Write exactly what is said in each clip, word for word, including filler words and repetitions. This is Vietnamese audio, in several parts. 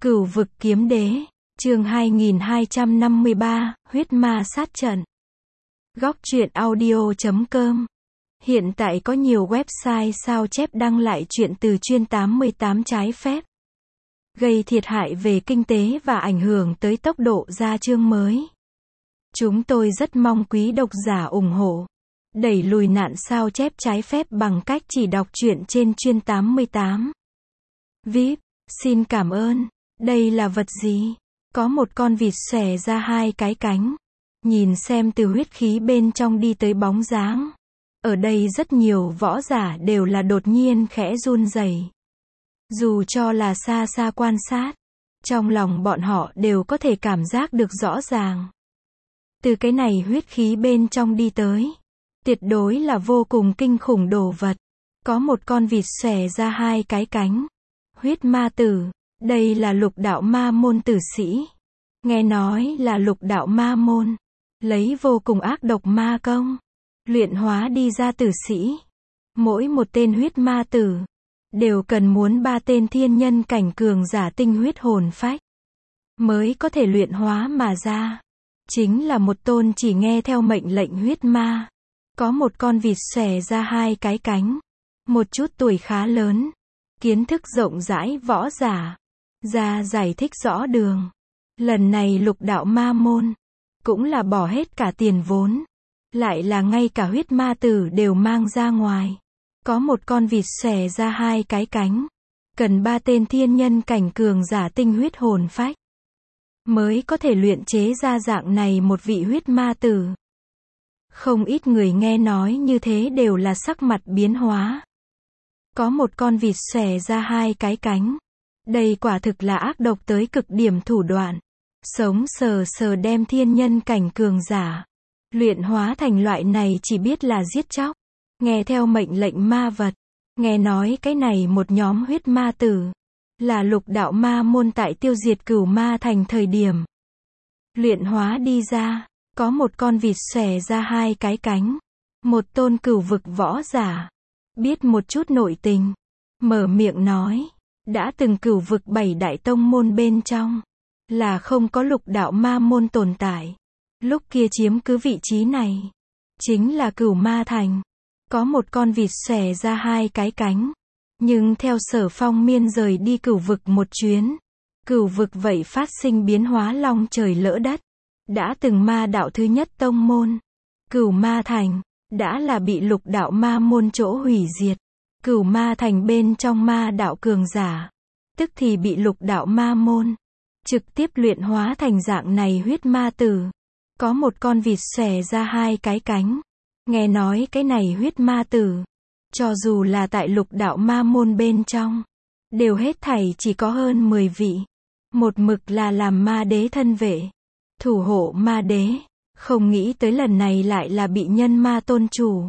Cửu vực kiếm đế, chương hai nghìn hai trăm năm mươi ba, huyết ma sát trận. Góc truyện audio chấm com. Hiện tại có nhiều website sao chép đăng lại chuyện từ chuyên tám mươi tám trái phép, gây thiệt hại về kinh tế và ảnh hưởng tới tốc độ ra chương mới. Chúng tôi rất mong quý độc giả ủng hộ, đẩy lùi nạn sao chép trái phép bằng cách chỉ đọc truyện trên chuyên tám mươi tám. vê i pê, xin cảm ơn. Đây là vật gì? Có một con vịt xòe ra hai cái cánh. Nhìn xem từ huyết khí bên trong đi tới bóng dáng. Ở đây rất nhiều võ giả đều là đột nhiên khẽ run rẩy. Dù cho là xa xa quan sát, trong lòng bọn họ đều có thể cảm giác được rõ ràng. Từ cái này huyết khí bên trong đi tới, tuyệt đối là vô cùng kinh khủng đồ vật. Có một con vịt xòe ra hai cái cánh. Huyết ma tử. Đây là lục đạo ma môn tử sĩ. Nghe nói là lục đạo ma môn lấy vô cùng ác độc ma công luyện hóa đi ra tử sĩ. Mỗi một tên huyết ma tử đều cần muốn ba tên thiên nhân cảnh cường giả tinh huyết hồn phách mới có thể luyện hóa mà ra. Chính là một tôn chỉ nghe theo mệnh lệnh huyết ma. Có một con vịt xòe ra hai cái cánh, một chút tuổi khá lớn, kiến thức rộng rãi võ giả ra giải thích rõ đường. Lần này lục đạo ma môn cũng là bỏ hết cả tiền vốn, lại là ngay cả huyết ma tử đều mang ra ngoài. Có một con vịt xòe ra hai cái cánh, cần ba tên thiên nhân cảnh cường giả tinh huyết hồn phách mới có thể luyện chế ra dạng này một vị huyết ma tử. Không ít người nghe nói như thế đều là sắc mặt biến hóa. Có một con vịt xòe ra hai cái cánh. Đây quả thực là ác độc tới cực điểm thủ đoạn. Sống sờ sờ đem thiên nhân cảnh cường giả luyện hóa thành loại này chỉ biết là giết chóc, nghe theo mệnh lệnh ma vật. Nghe nói cái này một nhóm huyết ma tử là lục đạo ma môn tại tiêu diệt Cửu Ma Thành thời điểm luyện hóa đi ra. Có một con vịt xòe ra hai cái cánh, một tôn cửu vực võ giả biết một chút nội tình, mở miệng nói, đã từng cửu vực bảy đại tông môn bên trong là không có lục đạo ma môn tồn tại. Lúc kia chiếm cứ vị trí này chính là Cửu Ma Thành. Có một con vịt xòe ra hai cái cánh, nhưng theo Sở Phong Miên rời đi cửu vực một chuyến, cửu vực vậy phát sinh biến hóa long trời lỡ đất. Đã từng ma đạo thứ nhất tông môn, Cửu Ma Thành, đã là bị lục đạo ma môn chỗ hủy diệt. Cửu Ma Thành bên trong ma đạo cường giả, tức thì bị lục đạo ma môn trực tiếp luyện hóa thành dạng này huyết ma tử. Có một con vịt xòe ra hai cái cánh. Nghe nói cái này huyết ma tử, cho dù là tại lục đạo ma môn bên trong, đều hết thảy chỉ có hơn mười vị. Một mực là làm ma đế thân vệ, thủ hộ ma đế. Không nghĩ tới lần này lại là bị nhân ma tôn chủ,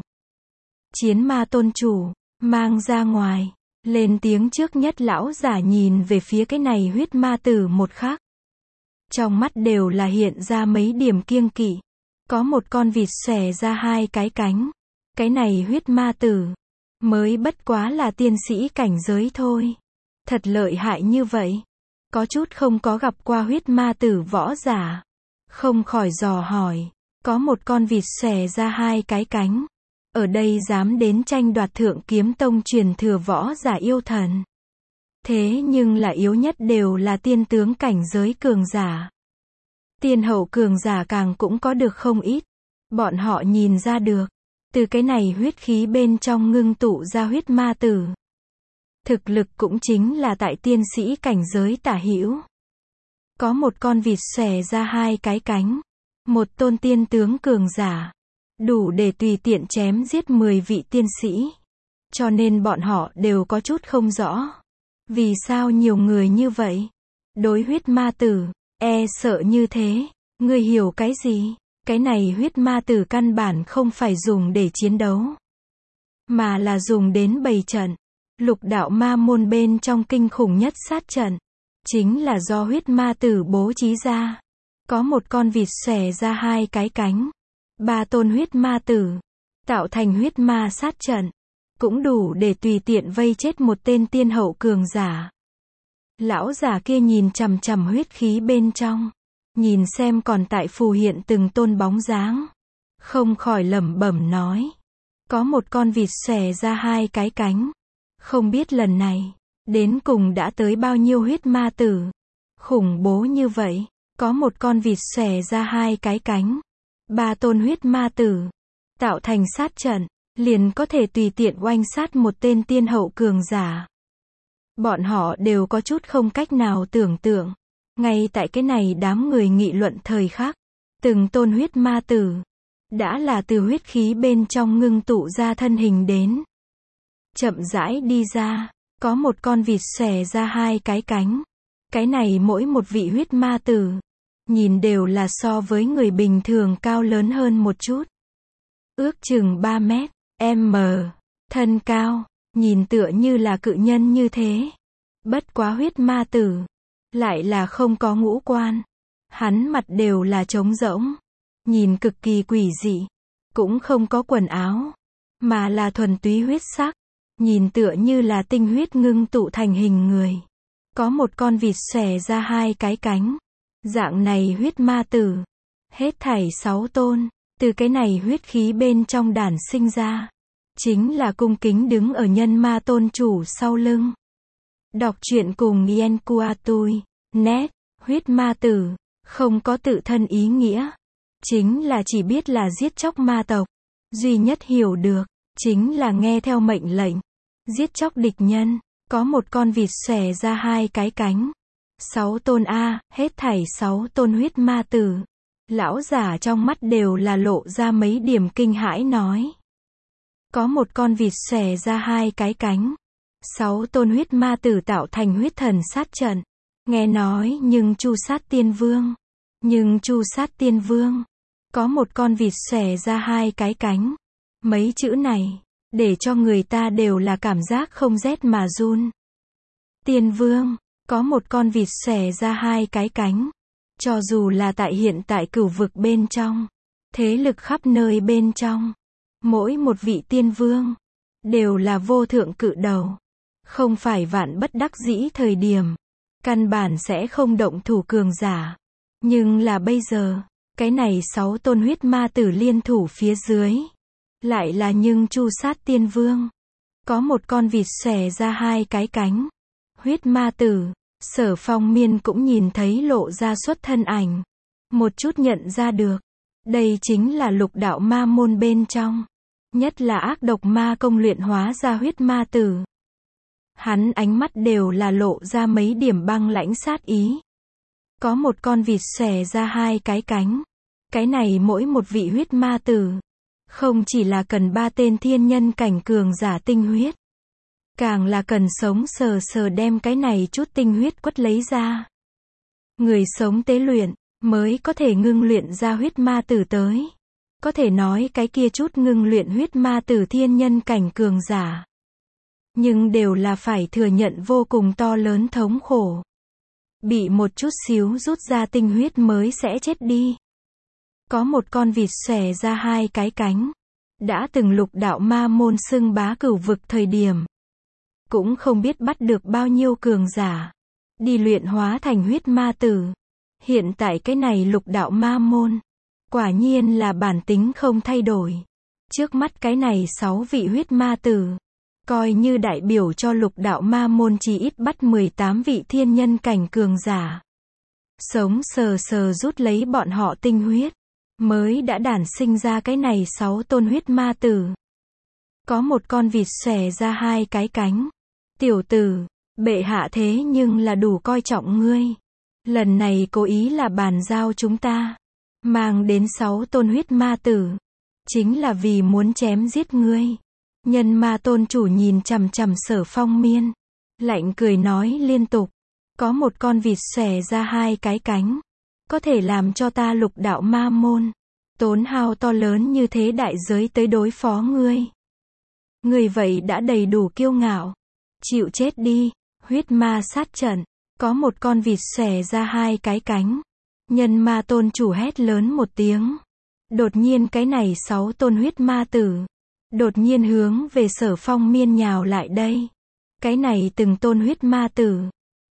chiến ma tôn chủ mang ra ngoài. Lên tiếng trước nhất lão giả nhìn về phía cái này huyết ma tử một khắc, trong mắt đều là hiện ra mấy điểm kiêng kỵ. Có một con vịt xòe ra hai cái cánh. Cái này huyết ma tử mới bất quá là tiên sĩ cảnh giới thôi. Thật lợi hại như vậy. Có chút không có gặp qua huyết ma tử võ giả, không khỏi dò hỏi. Có một con vịt xòe ra hai cái cánh, ở đây dám đến tranh đoạt Thượng Kiếm Tông truyền thừa võ giả yêu thần. Thế nhưng là yếu nhất đều là tiên tướng cảnh giới cường giả. Tiên hậu cường giả càng cũng có được không ít. Bọn họ nhìn ra được, từ cái này huyết khí bên trong ngưng tụ ra huyết ma tử, thực lực cũng chính là tại tiên sĩ cảnh giới tả hữu. Có một con vịt xòe ra hai cái cánh, một tôn tiên tướng cường giả, đủ để tùy tiện chém giết mười vị tiên sĩ. Cho nên bọn họ đều có chút không rõ, vì sao nhiều người như vậy đối huyết ma tử e sợ như thế. Ngươi hiểu cái gì? Cái này huyết ma tử căn bản không phải dùng để chiến đấu, mà là dùng đến bày trận. Lục đạo ma môn bên trong kinh khủng nhất sát trận chính là do huyết ma tử bố trí ra. Có một con vịt xòe ra hai cái cánh, ba tôn huyết ma tử tạo thành huyết ma sát trận, cũng đủ để tùy tiện vây chết một tên tiên hậu cường giả. Lão giả kia nhìn chằm chằm huyết khí bên trong, nhìn xem còn tại phù hiện từng tôn bóng dáng, không khỏi lẩm bẩm nói. Có một con vịt xòe ra hai cái cánh. Không biết lần này, đến cùng đã tới bao nhiêu huyết ma tử. Khủng bố như vậy, có một con vịt xòe ra hai cái cánh. Ba tôn huyết ma tử, tạo thành sát trận, liền có thể tùy tiện oanh sát một tên tiên hậu cường giả. Bọn họ đều có chút không cách nào tưởng tượng. Ngay tại cái này đám người nghị luận thời khắc, từng tôn huyết ma tử, đã là từ huyết khí bên trong ngưng tụ ra thân hình đến. Chậm rãi đi ra, có một con vịt xòe ra hai cái cánh. Cái này mỗi một vị huyết ma tử, nhìn đều là so với người bình thường cao lớn hơn một chút. Ước chừng ba mét, m, thân cao, nhìn tựa như là cự nhân như thế. Bất quá huyết ma tử, lại là không có ngũ quan. Hắn mặt đều là trống rỗng, nhìn cực kỳ quỷ dị, cũng không có quần áo, mà là thuần túy huyết sắc, nhìn tựa như là tinh huyết ngưng tụ thành hình người. Có một con vịt xòe ra hai cái cánh. Dạng này huyết ma tử, hết thảy sáu tôn, từ cái này huyết khí bên trong đản sinh ra, chính là cung kính đứng ở nhân ma tôn chủ sau lưng. Đọc truyện cùng Yenkuatui, net, huyết ma tử, không có tự thân ý nghĩa, chính là chỉ biết là giết chóc ma tộc, duy nhất hiểu được, chính là nghe theo mệnh lệnh, giết chóc địch nhân. Có một con vịt xòe ra hai cái cánh. Sáu tôn A, hết thảy sáu tôn huyết ma tử. Lão giả trong mắt đều là lộ ra mấy điểm kinh hãi nói. Có một con vịt xòe ra hai cái cánh. Sáu tôn huyết ma tử tạo thành huyết thần sát trận. Nghe nói nhưng chu sát tiên vương. Nhưng chu sát tiên vương. Có một con vịt xòe ra hai cái cánh. Mấy chữ này, để cho người ta đều là cảm giác không rét mà run. Tiên vương, có một con vịt xòe ra hai cái cánh. Cho dù là tại hiện tại cửu vực bên trong, thế lực khắp nơi bên trong, mỗi một vị tiên vương, đều là vô thượng cự đầu. Không phải vạn bất đắc dĩ thời điểm, căn bản sẽ không động thủ cường giả. Nhưng là bây giờ, cái này sáu tôn huyết ma tử liên thủ phía dưới, lại là nhưng chu sát tiên vương. Có một con vịt xòe ra hai cái cánh. Huyết ma tử, Sở Phong Miên cũng nhìn thấy lộ ra xuất thân ảnh. Một chút nhận ra được. Đây chính là lục đạo ma môn bên trong. Nhất là ác độc ma công luyện hóa ra huyết ma tử. Hắn ánh mắt đều là lộ ra mấy điểm băng lãnh sát ý. Có một con vịt xòe ra hai cái cánh. Cái này mỗi một vị huyết ma tử, không chỉ là cần ba tên thiên nhân cảnh cường giả tinh huyết, càng là cần sống sờ sờ đem cái này chút tinh huyết quất lấy ra. Người sống tế luyện, mới có thể ngưng luyện ra huyết ma tử tới. Có thể nói cái kia chút ngưng luyện huyết ma tử thiên nhân cảnh cường giả. Nhưng đều là phải thừa nhận vô cùng to lớn thống khổ. Bị một chút xíu rút ra tinh huyết mới sẽ chết đi. Có một con vịt xòe ra hai cái cánh. Đã từng lục đạo ma môn xưng bá cửu vực thời điểm. Cũng không biết bắt được bao nhiêu cường giả. Đi luyện hóa thành huyết ma tử. Hiện tại cái này lục đạo ma môn. Quả nhiên là bản tính không thay đổi. Trước mắt cái này sáu vị huyết ma tử. Coi như đại biểu cho lục đạo ma môn chỉ ít bắt mười tám vị thiên nhân cảnh cường giả. Sống sờ sờ rút lấy bọn họ tinh huyết. Mới đã đản sinh ra cái này sáu tôn huyết ma tử. Có một con vịt xòe ra hai cái cánh. Tiểu tử, bệ hạ thế nhưng là đủ coi trọng ngươi. Lần này cố ý là bàn giao chúng ta. Mang đến sáu tôn huyết ma tử. Chính là vì muốn chém giết ngươi. Nhân ma tôn chủ nhìn chằm chằm Sở Phong Miên. Lạnh cười nói liên tục. Có một con vịt xòe ra hai cái cánh. Có thể làm cho ta lục đạo ma môn. Tốn hao to lớn như thế đại giới tới đối phó ngươi. Ngươi vậy đã đầy đủ kiêu ngạo. Chịu chết đi. Huyết ma sát trận. Có một con vịt xòe ra hai cái cánh. Nhân ma tôn chủ hét lớn một tiếng. Đột nhiên cái này sáu tôn huyết ma tử. Đột nhiên hướng về Sở Phong Miên nhào lại đây. Cái này từng tôn huyết ma tử.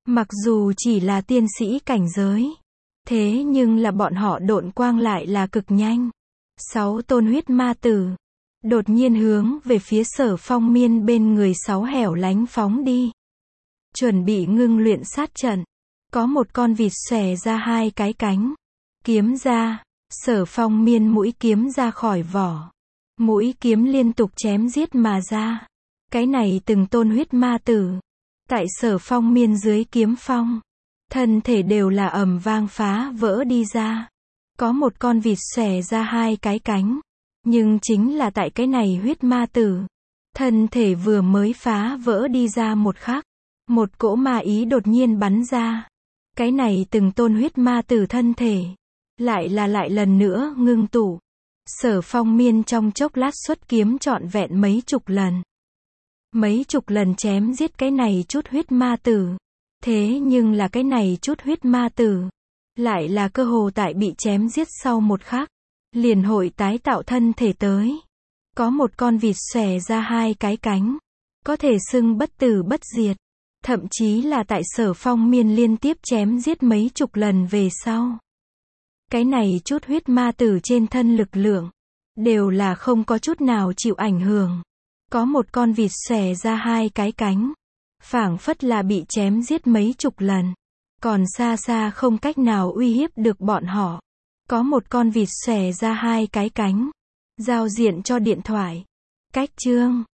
Mặc dù chỉ là tiên sĩ cảnh giới, thế nhưng là bọn họ độn quang lại là cực nhanh. Sáu tôn huyết ma tử đột nhiên hướng về phía Sở Phong Miên bên người sáu hẻo lánh phóng đi. Chuẩn bị ngưng luyện sát trận. Có một con vịt xòe ra hai cái cánh. Kiếm ra. Sở Phong Miên mũi kiếm ra khỏi vỏ. Mũi kiếm liên tục chém giết mà ra. Cái này từng tôn huyết ma tử. Tại Sở Phong Miên dưới kiếm phong. Thân thể đều là ầm vang phá vỡ đi ra. Có một con vịt xòe ra hai cái cánh. Nhưng chính là tại cái này huyết ma tử. Thân thể vừa mới phá vỡ đi ra một khắc. Một cỗ ma ý đột nhiên bắn ra. Cái này từng tôn huyết ma tử thân thể. Lại là lại lần nữa ngưng tụ. Sở Phong Miên trong chốc lát xuất kiếm trọn vẹn mấy chục lần. Mấy chục lần chém giết cái này chút huyết ma tử. Thế nhưng là cái này chút huyết ma tử. Lại là cơ hồ tại bị chém giết sau một khắc. Liền hội tái tạo thân thể tới. Có một con vịt xòe ra hai cái cánh. Có thể xưng bất tử bất diệt. Thậm chí là tại Sở Phong Miên liên tiếp chém giết mấy chục lần về sau. Cái này chút huyết ma tử trên thân lực lượng. Đều là không có chút nào chịu ảnh hưởng. Có một con vịt xòe ra hai cái cánh. Phảng phất là bị chém giết mấy chục lần. Còn xa xa không cách nào uy hiếp được bọn họ. Có một con vịt xòe ra hai cái cánh. Giao diện cho điện thoại. Cách chương